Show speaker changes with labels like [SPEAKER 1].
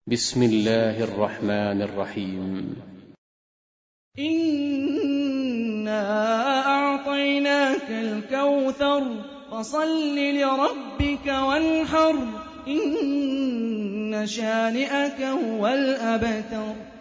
[SPEAKER 1] بسم الله الرحمن الرحيم.
[SPEAKER 2] إِنَّا أَعْطَيْنَاكَ الْكَوْثَرَ فَصَلِّ لِرَبِّكَ وَانْحَرْ إِنَّ شَانِئَكَ هُوَ الْأَبْتَرُ